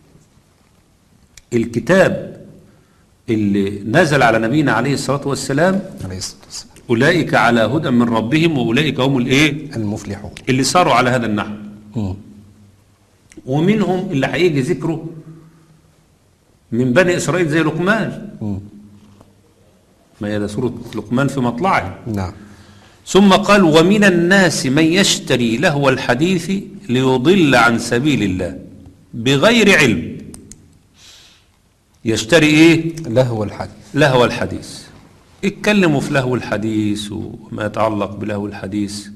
الكتاب اللي نزل على نبينا عليه الصلاة والسلام، عليه الصلاة والسلام، أولئك على هدى من ربهم وأولئك هم الإيه؟ المفلحون، اللي صاروا على هذا النحو. م. ومنهم اللي هيجي ذكره من بني إسرائيل زي لقمان. م. ما هي سورة لقمان في مطلعه. نعم. ثم قال ومن الناس من يشتري لهو الحديث ليضل عن سبيل الله بغير علم. يشتري ايه؟ لهو الحديث. لهو الحديث. اتكلموا في لهو الحديث وما يتعلق بلهو الحديث.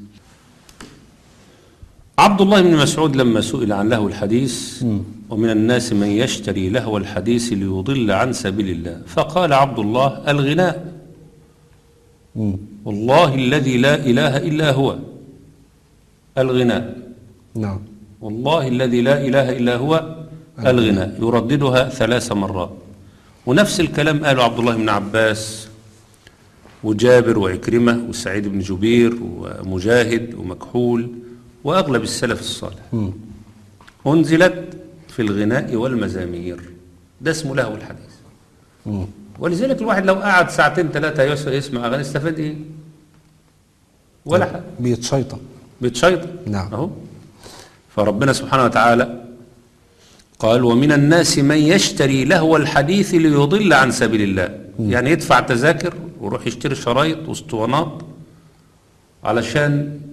عبد الله بن مسعود لما سئل عن لهو الحديث م. ومن الناس من يشتري لهو الحديث ليضل عن سبيل الله، فقال عبد الله الغناء. م. والله الذي لا إله إلا هو الغناء. نعم. والله الذي لا إله إلا هو الغناء، يرددها ثلاث مرات. ونفس الكلام قاله عبد الله بن عباس وجابر وعكرمة وسعيد بن جبير ومجاهد ومكحول وأغلب السلف الصالح. م. أنزلت في الغناء والمزامير، ده اسمه لهو الحديث. م. ولذلك الواحد لو قعد ساعتين ثلاثة يسمع أغاني استفاد إيه؟ ولا حاجة. بيتشيطن. بيتشيطن. نعم. أهو. فربنا سبحانه وتعالى قال ومن الناس من يشتري لهو الحديث ليضل عن سبيل الله. م. يعني يدفع تذاكر ويروح يشتري شرايط واسطوانات علشان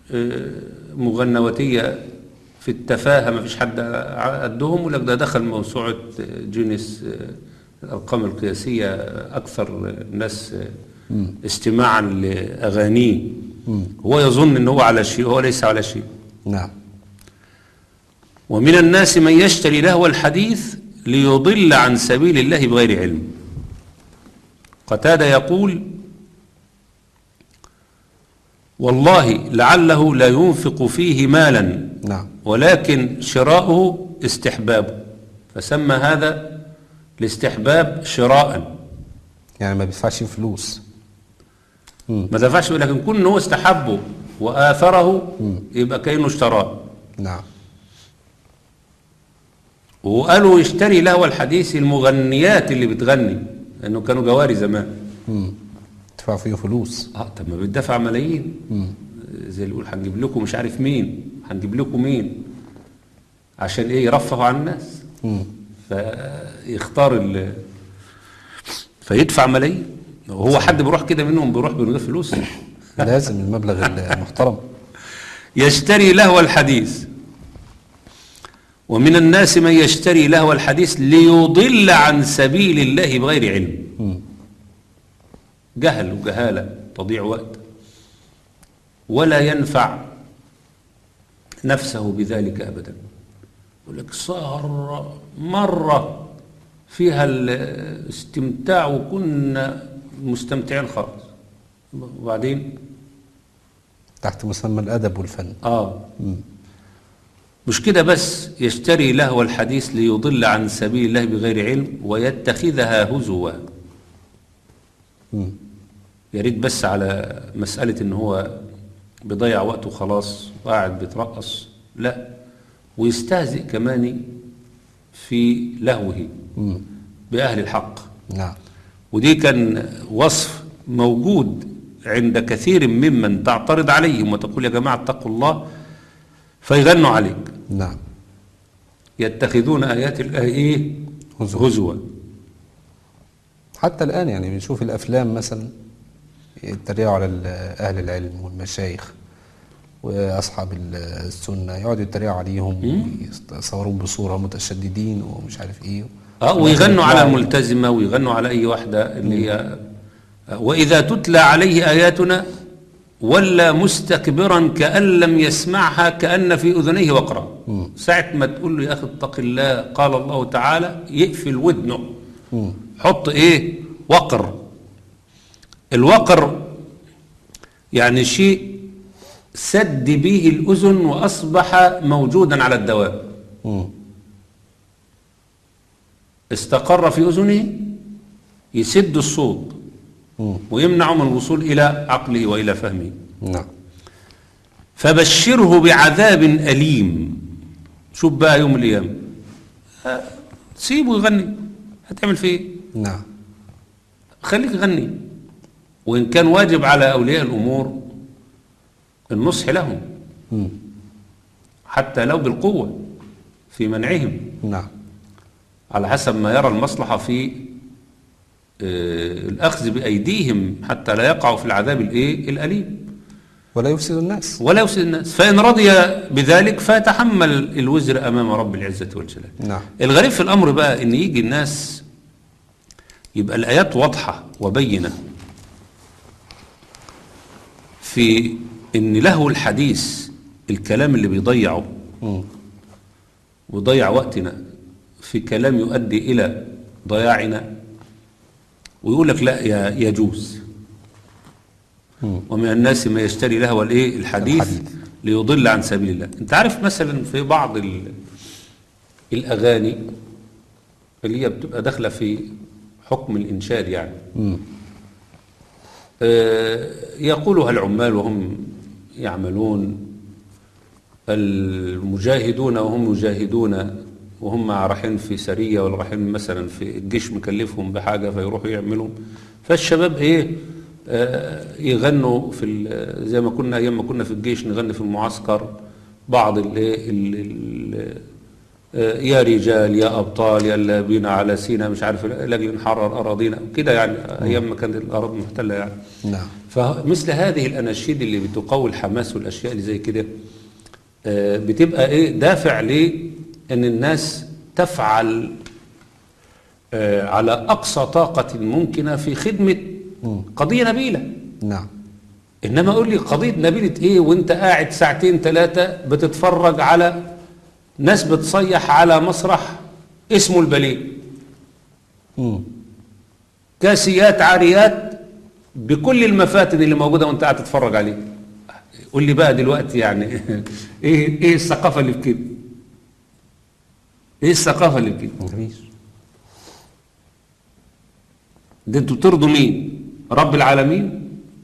مغنوتية في التفاهة ما فيش حد قدهم، ولك ده دخل موسوعة جينيس الأرقام القياسية أكثر الناس استماعا لأغانيه. هو يظن أنه على شيء، هو ليس على شيء. نعم. ومن الناس من يشتري لهو الحديث ليضل عن سبيل الله بغير علم. قتادة يقول والله لعله لا ينفق فيه مالا. نعم. ولكن شراؤه استحبابه، فسمى هذا الاستحباب شراء، يعني ما بيدفعش فلوس. مم. ما دفعش، لكن كون ان هو استحبه وآثره مم. يبقى كأنه اشتراه. نعم. وقالوا يشتري لهو الحديث المغنيات اللي بتغني، لأنه كانوا جواري زمان. امم تدفع فيه فلوس. اه طب ما بتدفع ملايين. مم. زي اللي يقول هنجيب لكم مش عارف مين، هنجيب لكم مين، عشان ايه؟ يرفهوا عن الناس. مم. فيختار ال فيدفع ملايين. هو حد بيروح كده منهم بيروح من غير فلوس؟ لازم المبلغ المحترم. يشتري لهو الحديث. ومن الناس من يشتري لهو الحديث ليضل عن سبيل الله بغير علم. م. جهل وجهالة، تضيع وقت، ولا ينفع نفسه بذلك أبدا. يقول لك صار مرة فيها الاستمتاع وكنا مستمتعين خالص، وبعدين تحت مسمى الأدب والفن. آه م. مش كده بس، يشتري لهو الحديث ليضل عن سبيل الله بغير علم ويتخذها هزوا. يا ريت بس على مسألة ان هو بيضيع وقته خلاص وقاعد بيترقص، لا، ويستهزئ كمان في لهوه مم. بأهل الحق. نعم. ودي كان وصف موجود عند كثير ممن تعترض عليهم وتقول يا جماعة اتقوا الله فيغنوا عليك. نعم. يتخذون آيات الله إيه؟ هزوا. هزوا. حتى الآن يعني بنشوف الأفلام مثلا يتريقوا على ال- أهل العلم والمشايخ وأصحاب ال- السنة، يقعدوا يتريقوا عليهم ويصوروهم بصورة متشددين ومش عارف إيه. اه ويغنوا على يطلعوا- الملتزمة ويغنوا على أي واحدة اللي هي وإذا تتلى عليه آياتنا ولا مستكبرا كأن لم يسمعها كأن في أذنيه وقرا. ساعة ما تقول له يا أخي اتق الله قال الله تعالى يقفل ودنه، مم. حط إيه؟ وقر. الوقر يعني شيء سد به الأذن وأصبح موجودا على الدوام، مم. استقر في أذنه يسد الصوت مم. ويمنع من الوصول إلى عقله وإلى فهمه. نعم. فبشره بعذاب أليم. شوف بقى يوم القيامة آه، سيبه يغني، هتعمل فيه ايه؟ نعم. خليك غني. وإن كان واجب على أولياء الأمور النصح لهم مم. حتى لو بالقوة في منعهم نعم. على حسب ما يرى المصلحة في آه، الأخذ بأيديهم حتى لا يقعوا في العذاب الإيه؟ الأليم ولا يفسد الناس. ولا يفسد الناس. فإن رضي بذلك فيتحمل الوزر أمام رب العزة والجلال. نعم. الغريب في الأمر بقى إن يجي الناس يبقى الآيات واضحة وبينة في إن له الحديث الكلام اللي بيضيعه مم. ويضيع وقتنا في كلام يؤدي إلى ضياعنا، ويقول لك لا يا- يجوز. مم. ومن الناس ما يشتري لهو الايه الحديث, الحديث. ليضل عن سبيل الله. انت عارف مثلا في بعض ال- الاغاني اللي هي بتبقى داخله في حكم الانشاد يعني مم. آه، يقولها العمال وهم يعملون، المجاهدون وهم يجاهدون، وهم رايحين في سريه ولا رايحين مثلا في الجيش مكلفهم بحاجه فيروحوا يعملوا. فالشباب ايه آه، يغنوا في ال- زي ما كنا ايام ما كنا في الجيش نغني في المعسكر بعض الايه ال- ال- آه، يا رجال يا ابطال يا اللي بينا على سينا مش عارف لاجل نحرر اراضينا كده يعني ايام ما كانت الاراضي محتله يعني. نعم. فمثل هذه الاناشيد اللي بتقوي الحماس والاشياء اللي زي كده آه، بتبقى ايه دافع لان الناس تفعل آه، على اقصى طاقه ممكنه في خدمه قضيه نبيله. نعم. انما اقول لي قضيه نبيله ايه وانت قاعد ساعتين ثلاثه بتتفرج على ناس بتصيح على مسرح اسمه البليغ، مم. كاسيات عاريات بكل المفاتن اللي موجوده وانت قاعد تتفرج عليه. قول لي بقى دلوقتي يعني ايه ايه الثقافه اللي في كده؟ ايه الثقافه اللي في كده؟ مفيش. ده انتوا بترضوا مين؟ رب العالمين.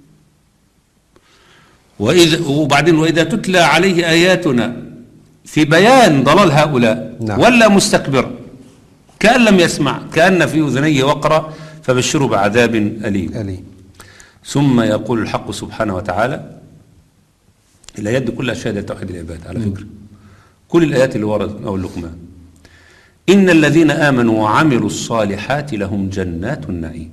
واذا وبعدين واذا تتلى عليه اياتنا في بيان ضلال هؤلاء نعم. ولا مستكبرا كأن لم يسمع كأن في أذنيه وقرا فبشره بعذاب أليم. أليم. ثم يقول الحق سبحانه وتعالى، الآيات دي كلها شهادة توحيد العباد على فكرة، كل الآيات اللي وردت أو اللقمان. إن الذين آمنوا وعملوا الصالحات لهم جنات النعيم.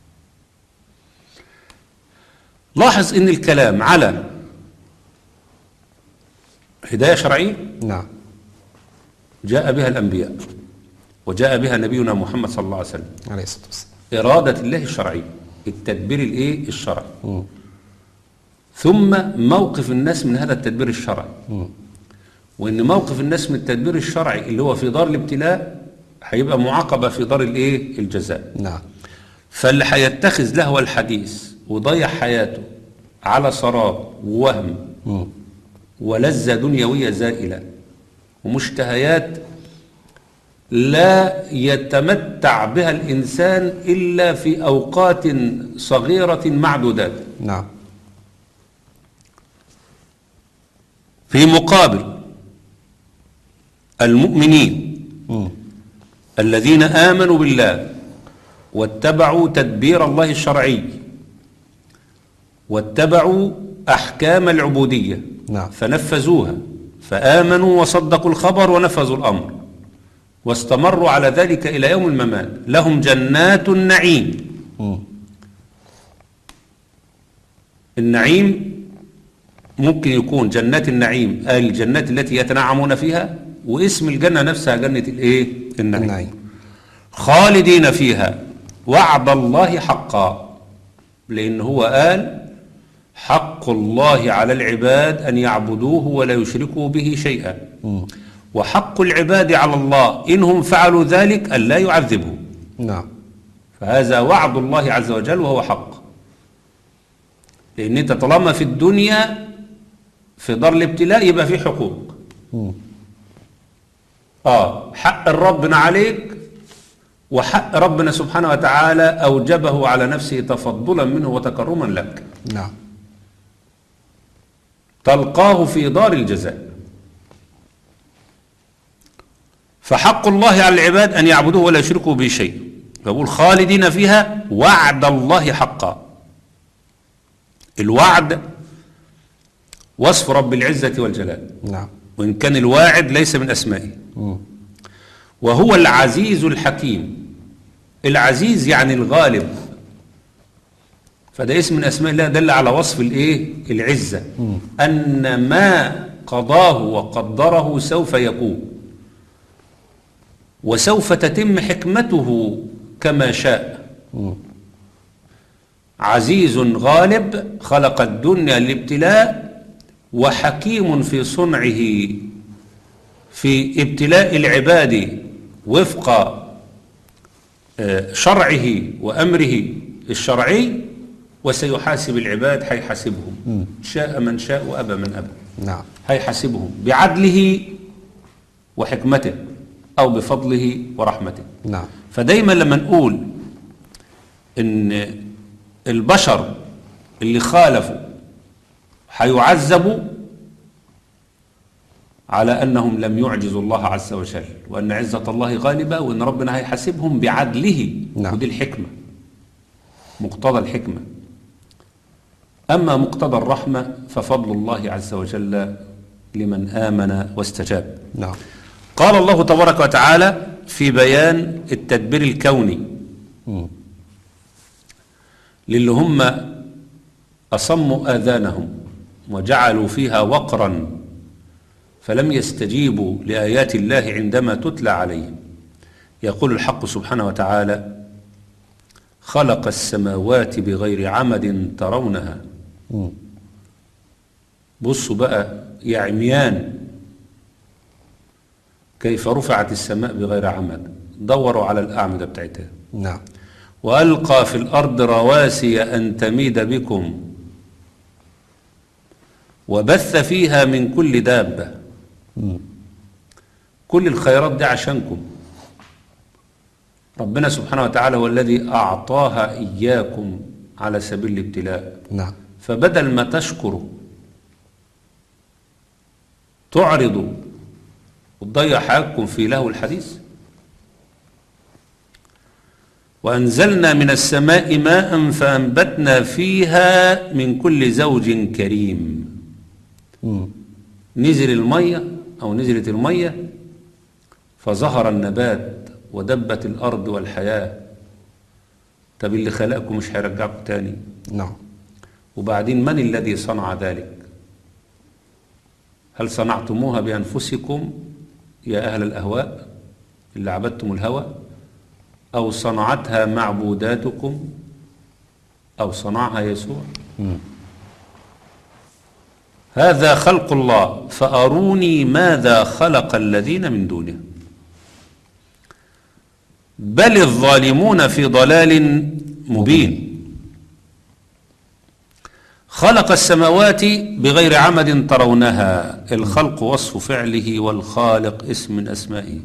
لاحظ إن الكلام على هداية شرعية نعم. جاء بها الأنبياء وجاء بها نبينا محمد صلى الله عليه وسلم، عليه الصلاة والسلام. إرادة الله الشرعية، التدبير الإيه الشرعي، مم. ثم موقف الناس من هذا التدبير الشرعي. مم. وإن موقف الناس من التدبير الشرعي اللي هو في دار الابتلاء هيبقى معاقبة في دار الإيه الجزاء. نعم. فاللي هيتخذ لهو الحديث وضيع حياته على سراب ووهم مم. ولذة دنيوية زائلة ومشتهيات لا يتمتع بها الإنسان إلا في أوقات صغيرة معدودات، نعم. في مقابل المؤمنين مم. الذين آمنوا بالله واتبعوا تدبير الله الشرعي واتبعوا أحكام العبودية نعم. فنفذوها، فآمنوا وصدقوا الخبر ونفذوا الأمر واستمروا على ذلك إلى يوم الممات، لهم جنات النعيم. مم. النعيم ممكن يكون جنات النعيم الجنات التي يتنعمون فيها، واسم الجنة نفسها جنة الايه؟ النعيم. النعيم. خالدين فيها وعد الله حقا، لأن هو قال حق الله على العباد أن يعبدوه ولا يشركوا به شيئا، مم. وحق العباد على الله إنهم فعلوا ذلك أن لا يعذبهم. نعم. فهذا وعد الله عز وجل وهو حق، لأن أنت طالما في الدنيا في دار الابتلاء يبقى في حقوق. مم. آه حق ربنا عليك، وحق ربنا سبحانه وتعالى أوجبه على نفسه تفضلا منه وتكرما لك، نعم. تلقاه في دار الجزاء. فحق الله على العباد أن يعبدوه ولا يشركوا به شيء، فيقول خالدين فيها وعد الله حقا. الوعد وصف رب العزة والجلال، نعم. وإن كان الواعد ليس من أسمائه. مم. وهو العزيز الحكيم. العزيز يعني الغالب، فده اسم من أسماء الله دل على وصف الإيه؟ العزة. مم. أن ما قضاه وقدره سوف يكون، وسوف تتم حكمته كما شاء. مم. عزيز غالب خلق الدنيا للابتلاء، وحكيم في صنعه في ابتلاء العباد وفق شرعه وأمره الشرعي، وسيحاسب العباد هيحاسبهم، شاء من شاء وأبى من أبى. نعم. هيحاسبهم بعدله وحكمته أو بفضله ورحمته. نعم. فدايما لما نقول إن البشر اللي خالفوا هيعذبوا على أنهم لم يعجزوا الله عز وجل، وأن عزة الله غالبة، وأن ربنا هيحاسبهم بعدله. نعم. ودي الحكمة، مقتضى الحكمة. أما مقتضى الرحمة ففضل الله عز وجل لمن آمن واستجاب. نعم. قال الله تبارك وتعالى في بيان التدبير الكوني مم. للي هم أصموا آذانهم وجعلوا فيها وقرا فلم يستجيبوا لآيات الله عندما تتلى عليهم. يقول الحق سبحانه وتعالى خلق السماوات بغير عمد ترونها. مم. بصوا بقى يا عميان كيف رفعت السماء بغير عمد، دوروا على الأعمدة بتاعتها. نعم. وألقى في الأرض رواسي أن تميد بكم وبث فيها من كل دابة. مم. كل الخيرات دي عشانكم. ربنا سبحانه وتعالى هو الذي أعطاها إياكم على سبيل الابتلاء. نعم. فبدل ما تشكروا تعرضوا وتضيع حقكم في لهو الحديث. وأنزلنا من السماء ماء فأنبتنا فيها من كل زوج كريم. مم. نزل المية أو نزلت المية فظهر النبات ودبت الأرض والحياة. طب اللي خلقكم مش هيرجعكم تاني؟ نعم. وبعدين من الذي صنع ذلك؟ هل صنعتموها بأنفسكم يا أهل الأهواء اللي عبدتم الهوى، أو صنعتها معبوداتكم، أو صنعها يسوع؟ مم. هذا خلق الله فأروني ماذا خلق الذين من دونه بل الظالمون في ضلال مبين. خلق السماوات بغير عمد ترونها. الخلق وصف فعله والخالق اسم من أسمائه.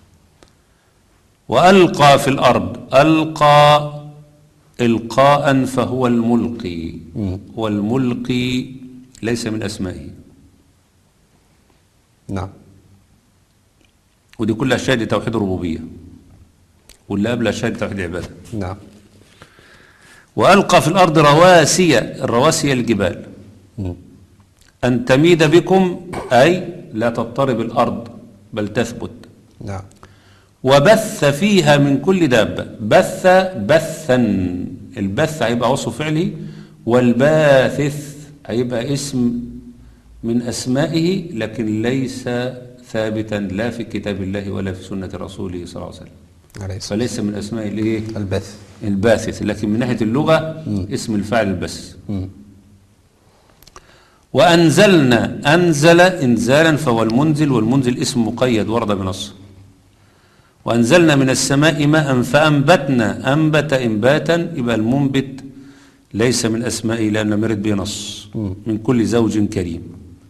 وألقى في الأرض. ألقى إلقاء فهو الملقي، والملقي ليس من أسمائه. نعم. ودي كلها شهادة توحيد الربوبية، واللي قبلها شهادة توحيد العبادة. نعم. وألقى في الأرض رواسي، الرواسي الجبال، مم. أن تميد بكم، أي لا تضطرب الأرض بل تثبت. نعم. وبث فيها من كل دابة، بث بثا، البث هيبقى وصف فعله، والباثث هيبقى اسم من أسمائه، لكن ليس ثابتا لا في كتاب الله ولا في سنة رسوله صلى الله عليه وسلم، عليه الصلاة فليس من أسماء الايه؟ البث. الباثث، لكن من ناحية اللغة مم. اسم الفاعل البث. مم. وأنزلنا، أنزل إنزالا فهو المنزل، والمنزل اسم مقيد ورد بنص. وأنزلنا من السماء ماء فأنبتنا، أنبت إنباتا، يبقى المنبت ليس من أسمائه لأن لم يرد به نص. من كل زوج كريم،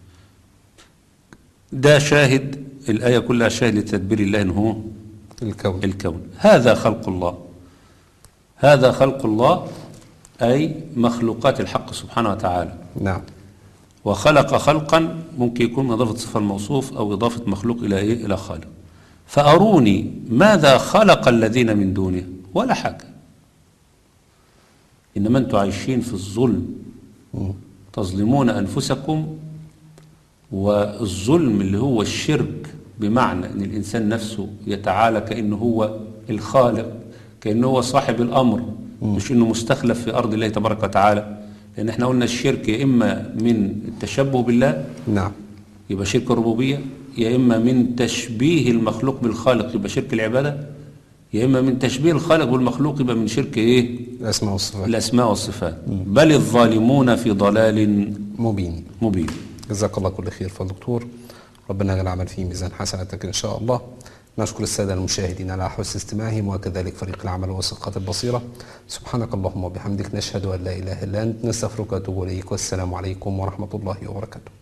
ده شاهد، الآية كلها شاهد لتدبير الله إنه هو الكون. الكون. هذا خلق الله، هذا خلق الله أي مخلوقات الحق سبحانه وتعالى. نعم. وخلق خلقا ممكن يكون من إضافة صفة الموصوف أو إضافة مخلوق إلى إيه؟ إلى خالق. فأروني ماذا خلق الذين من دونه، ولا حاجة، إنما أنتم عايشين في الظلم، تظلمون أنفسكم. والظلم اللي هو الشرك، بمعنى أن الإنسان نفسه يتعالى كأنه هو الخالق، كأنه هو صاحب الأمر، مش أنه مستخلف في أرض الله تبارك وتعالى. لأن احنا قلنا الشرك يا إما من التشبه بالله، نعم، يبقى شرك الربوبية، يا إما من تشبيه المخلوق بالخالق يبقى شرك العبادة، يا إما من تشبيه الخالق بالمخلوق يبقى من شرك إيه؟ الأسماء والصفات. الأسماء والصفات. بل الظالمون في ضلال مبين. مبين. جزاك الله كل خير فالدكتور، ربنا يجعل العمل فيه ميزان حسناتك إن شاء الله. نشكر السادة المشاهدين على حسن استماعهم، وكذلك فريق العمل وثقات البصيرة. سبحانك اللهم وبحمدك، نشهد أن لا إله إلا أنت، نستغفرك ونتوب إليك، والسلام عليكم ورحمة الله وبركاته.